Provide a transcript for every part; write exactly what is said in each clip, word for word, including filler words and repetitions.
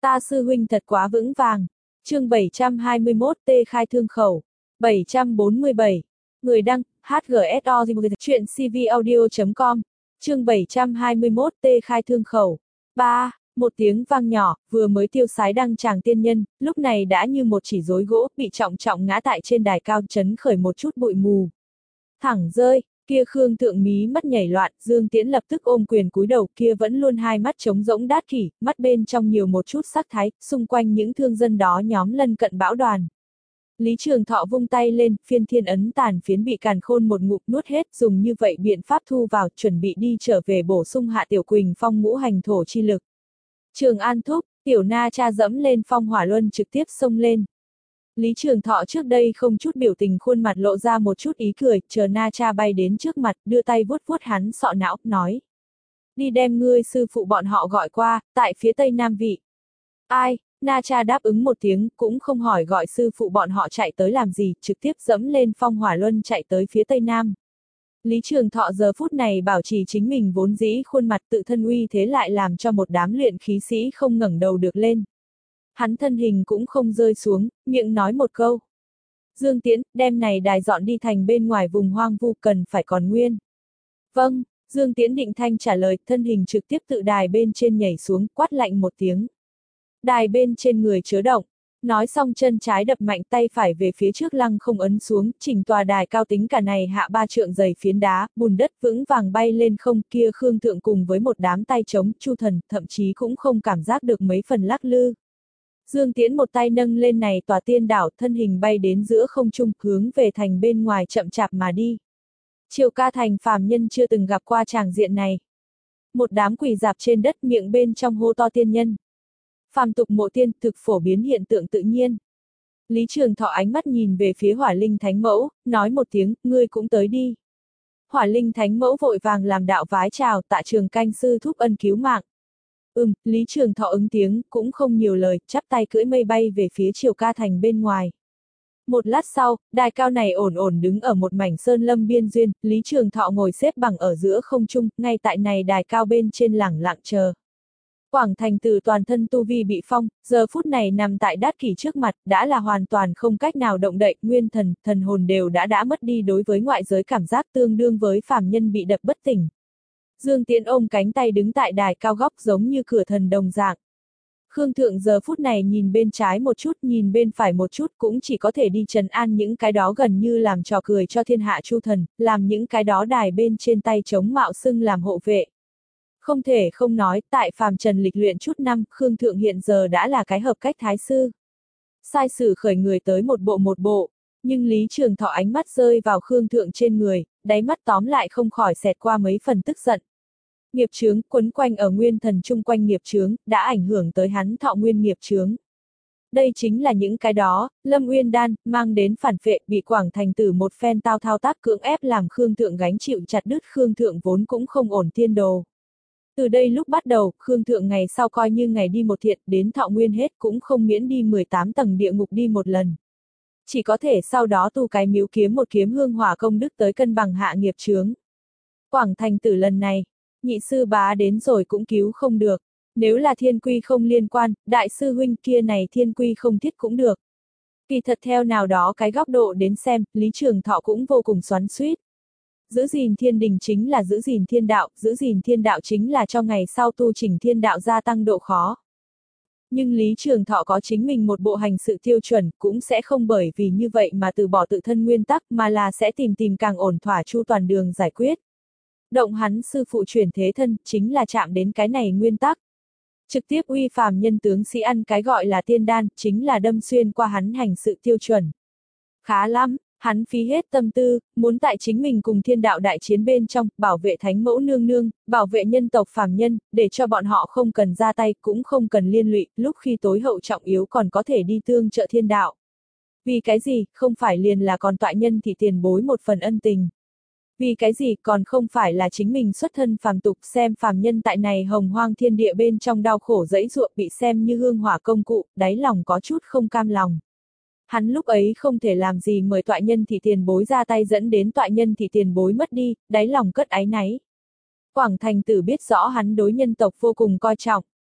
Ta sư huynh thật quá vững vàng. Chương bảy trăm hai mươi mốt T khai thương khẩu. bảy trăm bốn mươi bảy. Người đăng, hát giê ét o chuyện cvaudio chấm com. Chương bảy trăm hai mươi mốt T khai thương khẩu. ba. Một tiếng vang nhỏ, vừa mới tiêu sái đăng tràng tiên nhân, lúc này đã như một chỉ rối gỗ, bị trọng trọng ngã tại trên đài cao, chấn khởi một chút bụi mù. Thẳng rơi, kia Khương Thượng mí mắt nhảy loạn, Dương Tiễn lập tức ôm quyền cúi đầu, kia vẫn luôn hai mắt trống rỗng đát kỷ, mắt bên trong nhiều một chút sắc thái, xung quanh những thương dân đó nhóm lân cận bão đoàn. Lý Trường Thọ vung tay lên, phiên thiên ấn tàn phiến bị càn khôn một ngụm nuốt hết, dùng như vậy biện pháp thu vào, chuẩn bị đi trở về bổ sung Hạ Tiểu Quỳnh phong ngũ hành thổ chi lực. Trường An thúc, Tiểu Na Cha dẫm lên phong hỏa luân trực tiếp xông lên. Lý Trường Thọ trước đây không chút biểu tình, khuôn mặt lộ ra một chút ý cười, chờ Na Cha bay đến trước mặt, đưa tay vuốt vuốt hắn sọ não, nói. Đi đem ngươi sư phụ bọn họ gọi qua, tại phía tây nam vị. Ai? Na Cha đáp ứng một tiếng, cũng không hỏi gọi sư phụ bọn họ chạy tới làm gì, trực tiếp dẫm lên phong hỏa luân chạy tới phía tây nam. Lý Trường Thọ giờ phút này bảo trì chính mình vốn dĩ khuôn mặt, tự thân uy thế lại làm cho một đám luyện khí sĩ không ngẩng đầu được lên. Hắn thân hình cũng không rơi xuống, miệng nói một câu. Dương Tiễn, đem này đài dọn đi thành bên ngoài vùng hoang vu, cần phải còn nguyên. Vâng, Dương Tiễn định thanh trả lời, thân hình trực tiếp tự đài bên trên nhảy xuống, quát lạnh một tiếng. Đài bên trên người chớ động. Nói xong chân trái đập mạnh, tay phải về phía trước lăng không ấn xuống, chỉnh tòa đài cao tính cả này hạ ba trượng dày phiến đá, bùn đất vững vàng bay lên không, kia Khương Thượng cùng với một đám tay trống, Chu Thần, thậm chí cũng không cảm giác được mấy phần lắc lư. Dương Tiễn một tay nâng lên này tòa tiên đảo, thân hình bay đến giữa không trung, hướng về thành bên ngoài chậm chạp mà đi. Triều Ca thành phàm nhân chưa từng gặp qua tràng diện này. Một đám quỳ dạp trên đất, miệng bên trong hô to tiên nhân. Phàm tục mộ tiên, thực phổ biến hiện tượng tự nhiên. Lý Trường Thọ ánh mắt nhìn về phía Hỏa Linh Thánh Mẫu, nói một tiếng, ngươi cũng tới đi. Hỏa Linh Thánh Mẫu vội vàng làm đạo vái chào, tạ Trường Canh sư thúc ân cứu mạng. Ừm, Lý Trường Thọ ứng tiếng, cũng không nhiều lời, chắp tay cưỡi mây bay về phía Triều Ca thành bên ngoài. Một lát sau, đài cao này ổn ổn đứng ở một mảnh sơn lâm biên duyên, Lý Trường Thọ ngồi xếp bằng ở giữa không trung, ngay tại này đài cao bên trên lẳng lặng chờ. Quảng Thành Tử toàn thân tu vi bị phong, giờ phút này nằm tại đát kỷ trước mặt, đã là hoàn toàn không cách nào động đậy, nguyên thần, thần hồn đều đã đã mất đi đối với ngoại giới cảm giác, tương đương với phàm nhân bị đập bất tỉnh. Dương Tiễn ôm cánh tay đứng tại đài cao góc giống như cửa thần đồng dạng. Khương Thượng giờ phút này nhìn bên trái một chút, nhìn bên phải một chút, cũng chỉ có thể đi trấn an những cái đó gần như làm trò cười cho thiên hạ Chu Thần, làm những cái đó đài bên trên tay chống mạo xưng làm hộ vệ. Không thể không nói, tại phàm trần lịch luyện chút năm, Khương Thượng hiện giờ đã là cái hợp cách thái sư. Sai sử khởi người tới một bộ một bộ, nhưng Lý Trường Thọ ánh mắt rơi vào Khương Thượng trên người, đáy mắt tóm lại không khỏi xẹt qua mấy phần tức giận. Nghiệp chướng, quấn quanh ở nguyên thần chung quanh nghiệp chướng, đã ảnh hưởng tới hắn thọ nguyên nghiệp chướng. Đây chính là những cái đó, Lâm Uyên Đan, mang đến phản phệ, bị Quảng Thành Tử một phen tao thao tác cưỡng ép làm Khương Thượng gánh chịu chặt đứt Khương Thượng vốn cũng không ổn thiên đồ. Từ đây lúc bắt đầu, Khương Thượng ngày sau coi như ngày đi một thiện, đến thọ nguyên hết cũng không miễn đi mười tám tầng địa ngục đi một lần. Chỉ có thể sau đó tu cái miếu kiếm một kiếm hương hỏa công đức tới cân bằng hạ nghiệp chướng. Quảng Thành Tử lần này, nhị sư bá đến rồi cũng cứu không được. Nếu là thiên quy không liên quan, đại sư huynh kia này thiên quy không thiết cũng được. Kỳ thật theo nào đó cái góc độ đến xem, Lý Trường Thọ cũng vô cùng xoắn xuýt. Giữ gìn thiên đình chính là giữ gìn thiên đạo, giữ gìn thiên đạo chính là cho ngày sau tu chỉnh thiên đạo gia tăng độ khó. Nhưng Lý Trường Thọ có chính mình một bộ hành sự tiêu chuẩn, cũng sẽ không bởi vì như vậy mà từ bỏ tự thân nguyên tắc, mà là sẽ tìm tìm càng ổn thỏa chu toàn đường giải quyết. Động hắn sư phụ chuyển thế thân, chính là chạm đến cái này nguyên tắc. Trực tiếp uy phàm nhân tướng sĩ ăn cái gọi là tiên đan, chính là đâm xuyên qua hắn hành sự tiêu chuẩn. Khá lắm, hắn phí hết tâm tư, muốn tại chính mình cùng thiên đạo đại chiến bên trong, bảo vệ thánh mẫu nương nương, bảo vệ nhân tộc phàm nhân, để cho bọn họ không cần ra tay, cũng không cần liên lụy, lúc khi tối hậu trọng yếu còn có thể đi tương trợ thiên đạo. Vì cái gì, không phải liền là còn tọa nhân thì tiền bối một phần ân tình. Vì cái gì còn không phải là chính mình xuất thân phàm tục xem phàm nhân tại này hồng hoang thiên địa bên trong đau khổ dẫy ruộng bị xem như hương hỏa công cụ, đáy lòng có chút không cam lòng. Hắn lúc ấy không thể làm gì mời tọa nhân thì tiền bối ra tay dẫn đến tọa nhân thì tiền bối mất đi, đáy lòng cất áy náy. Quảng Thành Tử biết rõ hắn đối nhân tộc vô cùng coi trọng.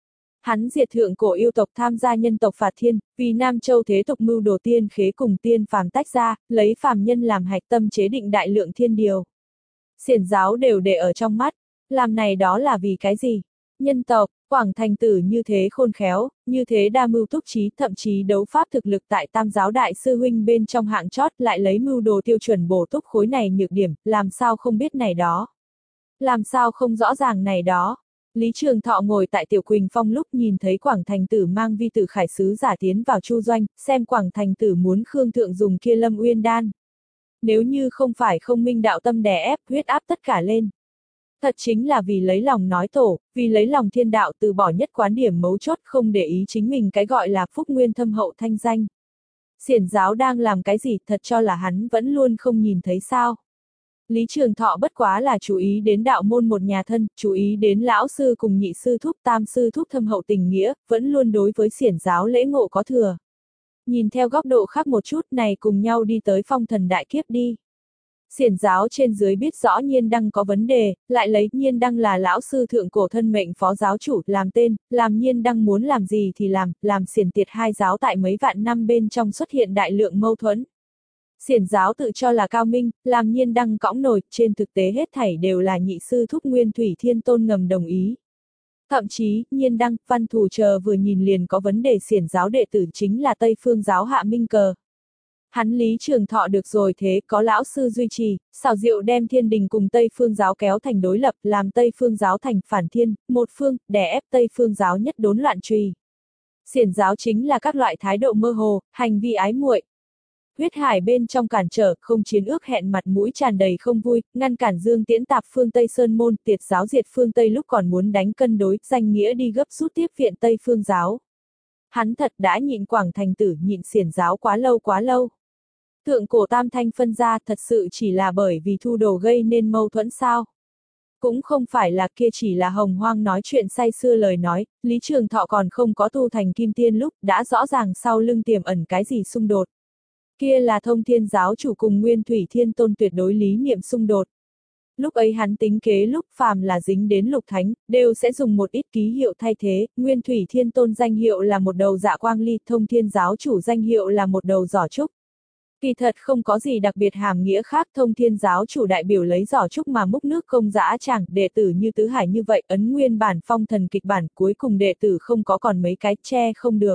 Hắn diệt thượng cổ yêu tộc tham gia nhân tộc phạt thiên, vì Nam Châu thế tục mưu đồ tiên khế cùng tiên phàm tách ra, lấy phàm nhân làm hạch tâm chế định đại lượng thiên điều. Xiển giáo đều để ở trong mắt, làm này đó là vì cái gì? Nhân tộc, Quảng Thành Tử như thế khôn khéo, như thế đa mưu túc trí, thậm chí đấu pháp thực lực tại tam giáo đại sư huynh bên trong hạng chót lại lấy mưu đồ tiêu chuẩn bổ túc khối này nhược điểm, làm sao không biết này đó? Làm sao không rõ ràng này đó? Lý Trường Thọ ngồi tại Tiểu Quỳnh Phong lúc nhìn thấy Quảng Thành Tử mang vi tử khải sứ giả tiến vào Chu Doanh, xem Quảng Thành Tử muốn Khương Thượng dùng kia Lâm Uyên đan. Nếu như không phải không minh đạo tâm đè ép, huyết áp tất cả lên. Thật chính là vì lấy lòng nói tổ, vì lấy lòng thiên đạo từ bỏ nhất quán điểm mấu chốt không để ý chính mình cái gọi là phúc nguyên thâm hậu thanh danh. Xiển giáo đang làm cái gì thật cho là hắn vẫn luôn không nhìn thấy sao. Lý Trường Thọ bất quá là chú ý đến đạo môn một nhà thân, chú ý đến lão sư cùng nhị sư thúc tam sư thúc thâm hậu tình nghĩa, vẫn luôn đối với xiển giáo lễ ngộ có thừa. Nhìn theo góc độ khác một chút này cùng nhau đi tới phong thần đại kiếp đi. Xiển giáo trên dưới biết rõ Nhiên Đăng có vấn đề, lại lấy Nhiên Đăng là lão sư thượng cổ thân mệnh phó giáo chủ làm tên, làm Nhiên Đăng muốn làm gì thì làm, làm xiển tiệt hai giáo tại mấy vạn năm bên trong xuất hiện đại lượng mâu thuẫn. Xiển giáo tự cho là cao minh, làm Nhiên Đăng cõng nổi, trên thực tế hết thảy đều là nhị sư thúc Nguyên Thủy Thiên Tôn ngầm đồng ý. Thậm chí, Nhiên Đăng, Văn Thù chờ vừa nhìn liền có vấn đề xiển giáo đệ tử chính là Tây Phương giáo Hạ Minh Cờ. Hắn Lý Trường Thọ được rồi thế có lão sư duy trì, xảo diệu đem thiên đình cùng Tây Phương giáo kéo thành đối lập, làm Tây Phương giáo thành phản thiên, một phương, đè ép Tây Phương giáo nhất đốn loạn trùy. Xiển giáo chính là các loại thái độ mơ hồ, hành vi ái muội. Huyết hải bên trong cản trở, không chiến ước hẹn mặt mũi tràn đầy không vui, ngăn cản Dương Tiễn tạp phương Tây Sơn môn, tiệt giáo diệt phương Tây lúc còn muốn đánh cân đối, danh nghĩa đi gấp rút tiếp viện Tây Phương giáo. Hắn thật đã nhịn Quảng Thành Tử nhịn xiển giáo quá lâu quá lâu. Thượng cổ tam thanh phân ra thật sự chỉ là bởi vì thu đồ gây nên mâu thuẫn sao. Cũng không phải là kia chỉ là hồng hoang nói chuyện say xưa lời nói, Lý Trường Thọ còn không có tu thành kim tiên lúc đã rõ ràng sau lưng tiềm ẩn cái gì xung đột. Kia là Thông Thiên giáo chủ cùng Nguyên Thủy Thiên Tôn tuyệt đối lý niệm xung đột. Lúc ấy hắn tính kế lúc phàm là dính đến lục thánh, đều sẽ dùng một ít ký hiệu thay thế, Nguyên Thủy Thiên Tôn danh hiệu là một đầu dạ quang ly, Thông Thiên giáo chủ danh hiệu là một đầu giỏ trúc. Kỳ thật không có gì đặc biệt hàm nghĩa khác, Thông Thiên giáo chủ đại biểu lấy giỏ trúc mà múc nước công dã chẳng, đệ tử như Tứ Hải như vậy, ấn nguyên bản phong thần kịch bản, cuối cùng đệ tử không có còn mấy cái che không được.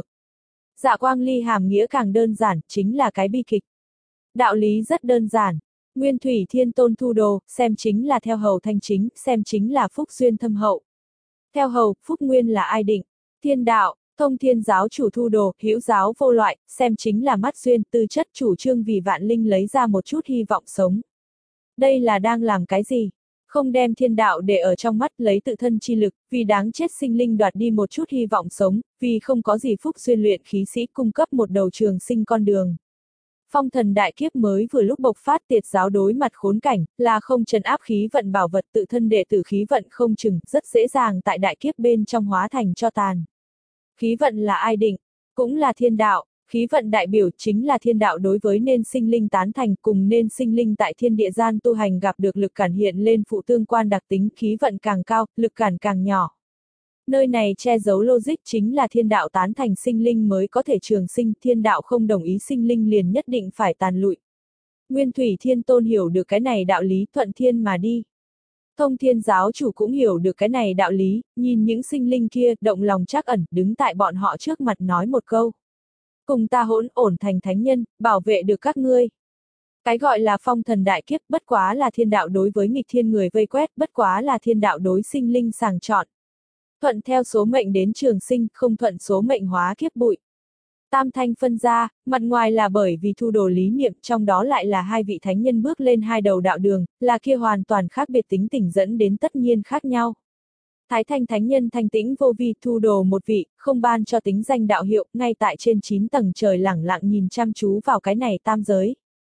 Dạ quang ly hàm nghĩa càng đơn giản, chính là cái bi kịch. Đạo lý rất đơn giản. Nguyên Thủy Thiên Tôn thu đồ, xem chính là theo hầu thanh chính, xem chính là phúc duyên thâm hậu. Theo hầu, phúc nguyên là ai định? Thiên đạo, Thông Thiên giáo chủ thu đồ, hữu giáo vô loại, xem chính là mắt duyên, tư chất chủ trương vì vạn linh lấy ra một chút hy vọng sống. Đây là đang làm cái gì? Không đem thiên đạo để ở trong mắt lấy tự thân chi lực, vì đáng chết sinh linh đoạt đi một chút hy vọng sống, vì không có gì phúc duyên luyện khí sĩ cung cấp một đầu trường sinh con đường. Phong thần đại kiếp mới vừa lúc bộc phát, tiệt giáo đối mặt khốn cảnh, là không trấn áp khí vận bảo vật tự thân đệ tử khí vận không chừng, rất dễ dàng tại đại kiếp bên trong hóa thành cho tàn. Khí vận là ai định? Cũng là thiên đạo. Khí vận đại biểu chính là thiên đạo đối với nên sinh linh tán thành cùng nên sinh linh tại thiên địa gian tu hành gặp được lực cản hiện lên phụ tương quan đặc tính, khí vận càng cao, lực cản càng nhỏ. Nơi này che giấu logic chính là thiên đạo tán thành sinh linh mới có thể trường sinh, thiên đạo không đồng ý sinh linh liền nhất định phải tàn lụi. Nguyên Thủy Thiên Tôn hiểu được cái này đạo lý, thuận thiên mà đi. Thông Thiên giáo chủ cũng hiểu được cái này đạo lý, nhìn những sinh linh kia, động lòng trắc ẩn, đứng tại bọn họ trước mặt nói một câu. Cùng ta hỗn ổn thành thánh nhân, bảo vệ được các ngươi. Cái gọi là phong thần đại kiếp, bất quá là thiên đạo đối với nghịch thiên người vây quét, bất quá là thiên đạo đối sinh linh sàng chọn. Thuận theo số mệnh đến trường sinh, không thuận số mệnh hóa kiếp bụi. Tam thanh phân ra, mặt ngoài là bởi vì thu đồ lý niệm, trong đó lại là hai vị thánh nhân bước lên hai đầu đạo đường, là kia hoàn toàn khác biệt tính tình dẫn đến tất nhiên khác nhau. Thái Thanh thánh nhân thanh tĩnh vô vi thu đồ một vị, không ban cho tính danh đạo hiệu, ngay tại trên chín tầng trời lẳng lặng nhìn chăm chú vào cái này tam giới.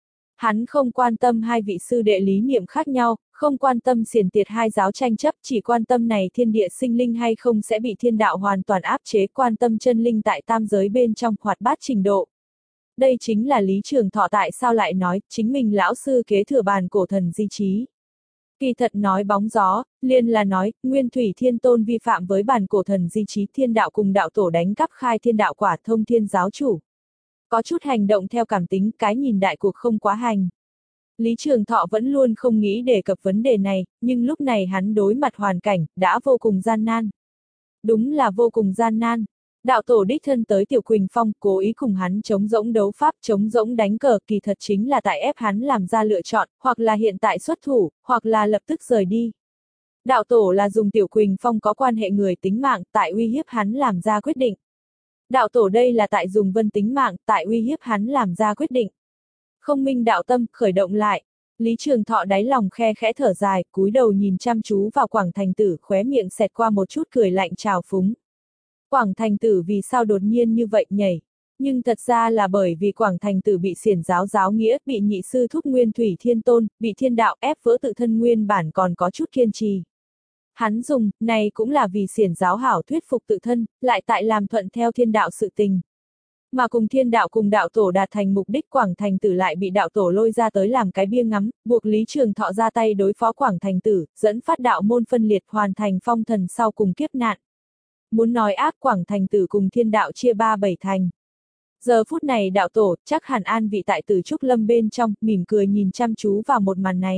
Hắn không quan tâm hai vị sư đệ lý niệm khác nhau, không quan tâm xiển tiệt hai giáo tranh chấp, chỉ quan tâm này thiên địa sinh linh hay không sẽ bị thiên đạo hoàn toàn áp chế, quan tâm chân linh tại tam giới bên trong hoạt bát trình độ. Đây chính là Lý Trường Thọ tại sao lại nói, chính mình lão sư kế thừa bàn cổ thần di trí. Kỳ thật nói bóng gió, liền là nói, Nguyên Thủy Thiên Tôn vi phạm với bản cổ thần di chí thiên đạo cùng đạo tổ đánh cắp khai thiên đạo quả thông thiên giáo chủ. Có chút hành động theo cảm tính, cái nhìn đại cuộc không quá hành. Lý Trường Thọ vẫn luôn không nghĩ đề cập vấn đề này, nhưng lúc này hắn đối mặt hoàn cảnh, đã vô cùng gian nan. Đúng là vô cùng gian nan. Đạo tổ đích thân tới Tiểu Quỳnh Phong, cố ý cùng hắn chống rỗng đấu pháp, chống rỗng đánh cờ, kỳ thật chính là tại ép hắn làm ra lựa chọn, hoặc là hiện tại xuất thủ, hoặc là lập tức rời đi. Đạo tổ là dùng Tiểu Quỳnh Phong có quan hệ người tính mạng, tại uy hiếp hắn làm ra quyết định. Đạo tổ đây là tại dùng Vân tính mạng, tại uy hiếp hắn làm ra quyết định. Không minh đạo tâm, khởi động lại. Lý Trường Thọ đáy lòng khe khẽ thở dài, cúi đầu nhìn chăm chú vào Quảng Thành Tử, khóe miệng xẹt qua một chút cười lạnh trào phúng. Quảng Thành Tử vì sao đột nhiên như vậy nhảy? Nhưng thật ra là bởi vì Quảng Thành Tử bị xiển giáo giáo nghĩa, bị nhị sư thúc Nguyên Thủy Thiên Tôn, bị thiên đạo ép vỡ tự thân nguyên bản còn có chút kiên trì. Hắn dùng, này cũng là vì xiển giáo hảo thuyết phục tự thân, lại tại làm thuận theo thiên đạo sự tình. Mà cùng thiên đạo cùng đạo tổ đạt thành mục đích, Quảng Thành Tử lại bị đạo tổ lôi ra tới làm cái bia ngắm, buộc Lý Trường Thọ ra tay đối phó Quảng Thành Tử, dẫn phát đạo môn phân liệt, hoàn thành phong thần sau cùng kiếp nạn. Muốn nói ác, Quảng Thành Tử cùng thiên đạo chia ba bảy thành. Giờ phút này đạo tổ, chắc hẳn an vị tại Tử Trúc Lâm bên trong, mỉm cười nhìn chăm chú vào một màn này.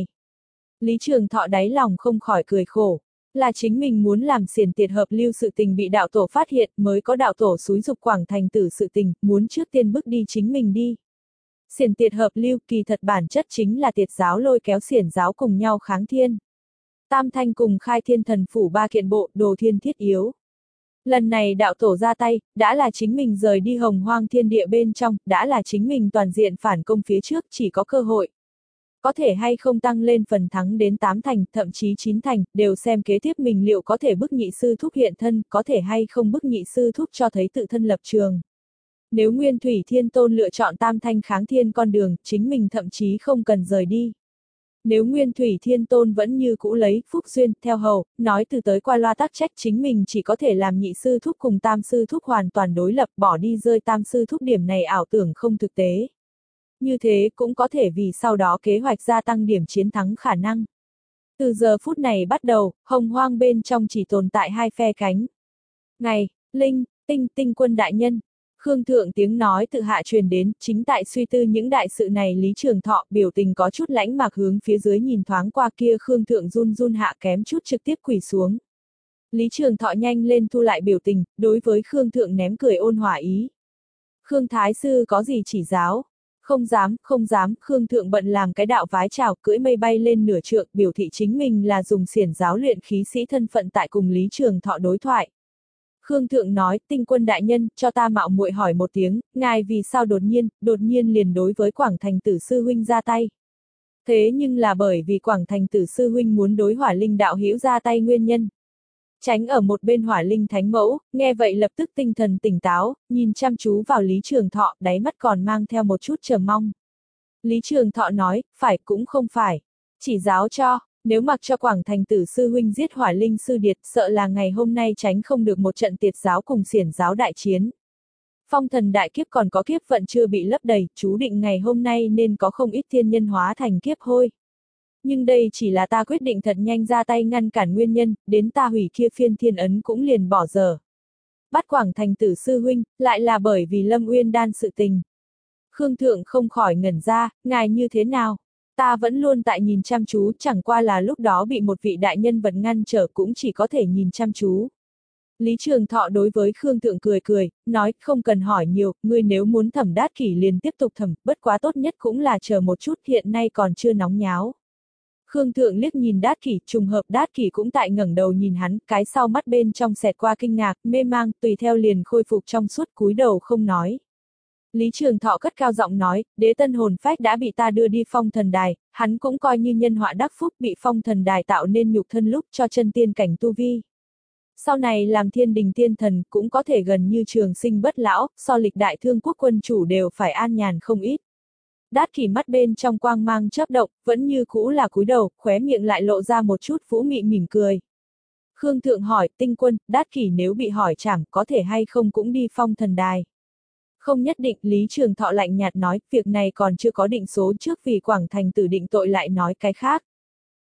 Lý Trường Thọ đáy lòng không khỏi cười khổ. Là chính mình muốn làm xiển tiệt hợp lưu sự tình bị đạo tổ phát hiện, mới có đạo tổ xúi dục Quảng Thành Tử sự tình, muốn trước tiên bước đi chính mình đi. Xiển tiệt hợp lưu, kỳ thật bản chất chính là tiệt giáo lôi kéo xiển giáo cùng nhau kháng thiên. Tam thanh cùng khai thiên thần phủ ba kiện bộ, đồ thiên thiết yếu. Lần này đạo tổ ra tay, đã là chính mình rời đi hồng hoang thiên địa bên trong, đã là chính mình toàn diện phản công phía trước, chỉ có cơ hội. Có thể hay không tăng lên phần thắng đến tám thành, thậm chí chín thành, đều xem kế tiếp mình liệu có thể bức nhị sư thúc hiện thân, có thể hay không bức nhị sư thúc cho thấy tự thân lập trường. Nếu Nguyên Thủy Thiên Tôn lựa chọn tam thanh kháng thiên con đường, chính mình thậm chí không cần rời đi. Nếu Nguyên Thủy Thiên Tôn vẫn như cũ lấy phúc duyên, theo hầu, nói từ tới qua loa tắc trách, chính mình chỉ có thể làm nhị sư thúc cùng tam sư thúc hoàn toàn đối lập, bỏ đi rơi tam sư thúc điểm này ảo tưởng không thực tế. Như thế cũng có thể vì sau đó kế hoạch gia tăng điểm chiến thắng khả năng. Từ giờ phút này bắt đầu, hồng hoang bên trong chỉ tồn tại hai phe cánh. Ngày, Linh, Tinh, Tinh quân đại nhân. Khương Thượng tiếng nói tự hạ truyền đến, chính tại suy tư những đại sự này Lý Trường Thọ biểu tình có chút lãnh mạc hướng phía dưới nhìn thoáng qua kia Khương Thượng run run hạ kém chút trực tiếp quỳ xuống. Lý Trường Thọ nhanh lên thu lại biểu tình, đối với Khương Thượng ném cười ôn hòa ý. Khương Thái Sư có gì chỉ giáo? Không dám, không dám, Khương Thượng bận làm cái đạo vái chào, cưỡi mây bay lên nửa trượng, biểu thị chính mình là dùng xiển giáo luyện khí sĩ thân phận tại cùng Lý Trường Thọ đối thoại. Khương Thượng nói, Tinh quân đại nhân, cho ta mạo muội hỏi một tiếng, ngài vì sao đột nhiên, đột nhiên liền đối với Quảng Thành Tử sư huynh ra tay. Thế nhưng là bởi vì Quảng Thành Tử sư huynh muốn đối Hỏa Linh đạo hữu ra tay nguyên nhân. Tránh ở một bên Hỏa Linh thánh mẫu, nghe vậy lập tức tinh thần tỉnh táo, nhìn chăm chú vào Lý Trường Thọ, đáy mắt còn mang theo một chút chờ mong. Lý Trường Thọ nói, phải cũng không phải, chỉ giáo cho, nếu mặc cho Quảng Thành Tử sư huynh giết Hỏa Linh sư điệt, sợ là ngày hôm nay tránh không được một trận tiệt giáo cùng xiển giáo đại chiến. Phong thần đại kiếp còn có kiếp vận chưa bị lấp đầy, chú định ngày hôm nay nên có không ít thiên nhân hóa thành kiếp hôi. Nhưng đây chỉ là ta quyết định thật nhanh ra tay ngăn cản nguyên nhân, đến ta hủy kia phiên thiên ấn cũng liền bỏ dở. Bắt Quảng Thành Tử sư huynh, lại là bởi vì Lâm Uyên đan sự tình. Khương Thượng không khỏi ngẩn ra, ngài như thế nào? Ta vẫn luôn tại nhìn chăm chú, chẳng qua là lúc đó bị một vị đại nhân vật ngăn trở cũng chỉ có thể nhìn chăm chú. Lý Trường Thọ đối với Khương Thượng cười cười, nói không cần hỏi nhiều, ngươi nếu muốn thẩm Đát Kỷ liền tiếp tục thẩm, bất quá tốt nhất cũng là chờ một chút, hiện nay còn chưa nóng nháo. Khương Thượng liếc nhìn Đát Kỷ, trùng hợp Đát Kỷ cũng tại ngẩng đầu nhìn hắn, cái sau mắt bên trong xẹt qua kinh ngạc, mê mang, tùy theo liền khôi phục trong suốt cúi đầu không nói. Lý Trường Thọ cất cao giọng nói, đế tân hồn phách đã bị ta đưa đi phong thần đài, hắn cũng coi như nhân họa đắc phúc bị phong thần đài tạo nên nhục thân lúc cho chân tiên cảnh tu vi. Sau này làm thiên đình tiên thần cũng có thể gần như trường sinh bất lão, so lịch đại thương quốc quân chủ đều phải an nhàn không ít. Đát Kỷ mắt bên trong quang mang chớp động, vẫn như cũ là cúi đầu, khóe miệng lại lộ ra một chút vũ mị mỉm cười. Khương Thượng hỏi, Tinh quân, Đát Kỷ nếu bị hỏi trảm có thể hay không cũng đi phong thần đài. Không nhất định, Lý Trường Thọ lạnh nhạt nói, việc này còn chưa có định số trước vì Quảng Thành Tử định tội lại nói cái khác.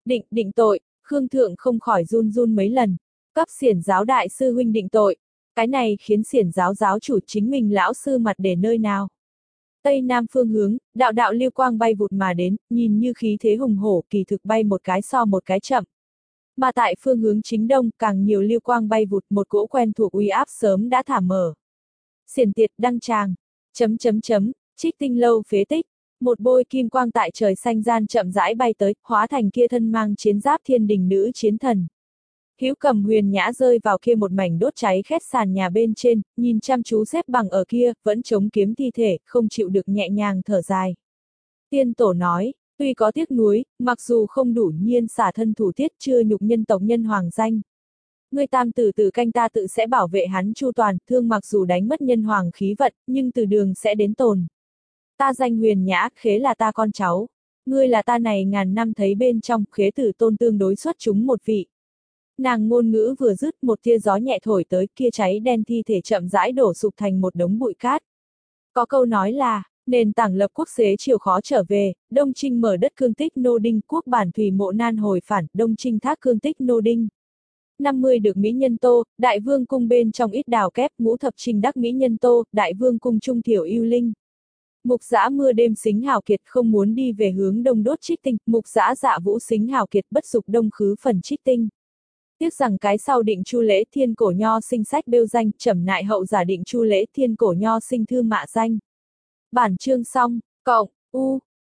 Định, định tội, Khương Thượng không khỏi run run mấy lần. Cấp xiển giáo đại sư huynh định tội. Cái này khiến xiển giáo giáo chủ chính mình lão sư mặt để nơi nào. Tây Nam phương hướng, đạo đạo lưu quang bay vụt mà đến, nhìn như khí thế hùng hổ, kỳ thực bay một cái so một cái chậm. Mà tại phương hướng chính đông, càng nhiều lưu quang bay vụt, một cỗ quen thuộc uy áp sớm đã thả mở. Xiển tiệt đăng tràng, chấm chấm chấm, Trích Tinh lâu phế tích, một bôi kim quang tại trời xanh gian chậm rãi bay tới, hóa thành kia thân mang chiến giáp thiên đình nữ chiến thần. Hữu Cầm Huyền Nhã rơi vào kia một mảnh đốt cháy khét sàn nhà bên trên, nhìn chăm chú xếp bằng ở kia, vẫn chống kiếm thi thể, không chịu được nhẹ nhàng thở dài. Tiên tổ nói, tuy có tiếc nuối, mặc dù không đủ nhiên xả thân thủ tiết chưa nhục nhân tộc nhân hoàng danh. Ngươi tam tử tử canh ta tự sẽ bảo vệ hắn chu toàn, thương mặc dù đánh mất nhân hoàng khí vận, nhưng từ đường sẽ đến tồn. Ta danh Huyền Nhã, khế là ta con cháu. Ngươi là ta này ngàn năm thấy bên trong, khế tử tôn tương đối xuất chúng một vị. Nàng ngôn ngữ vừa dứt, một tia gió nhẹ thổi tới, kia cháy đen thi thể chậm rãi đổ sụp thành một đống bụi cát. Có câu nói là, nền tảng lập quốc xế chiều khó trở về, Đông Trinh mở đất cương tích nô đinh, quốc bản thủy mộ nan hồi phản, Đông Trinh thác cương tích nô đinh. năm mươi được mỹ nhân tô, đại vương cung bên trong ít đào kép, ngũ thập trình đắc mỹ nhân tô, đại vương cung trung thiểu yêu linh. Mục giã mưa đêm xính hào kiệt không muốn đi về hướng đông đốt Trích Tinh, mục giã dạ vũ xính hào kiệt bất dục đông khứ phần Trích Tinh. Tiếc rằng cái sau định chu lễ thiên cổ nho sinh sách bêu danh, trầm nại hậu giả định chu lễ thiên cổ nho sinh thư mạ danh. Bản chương xong, cộng, u.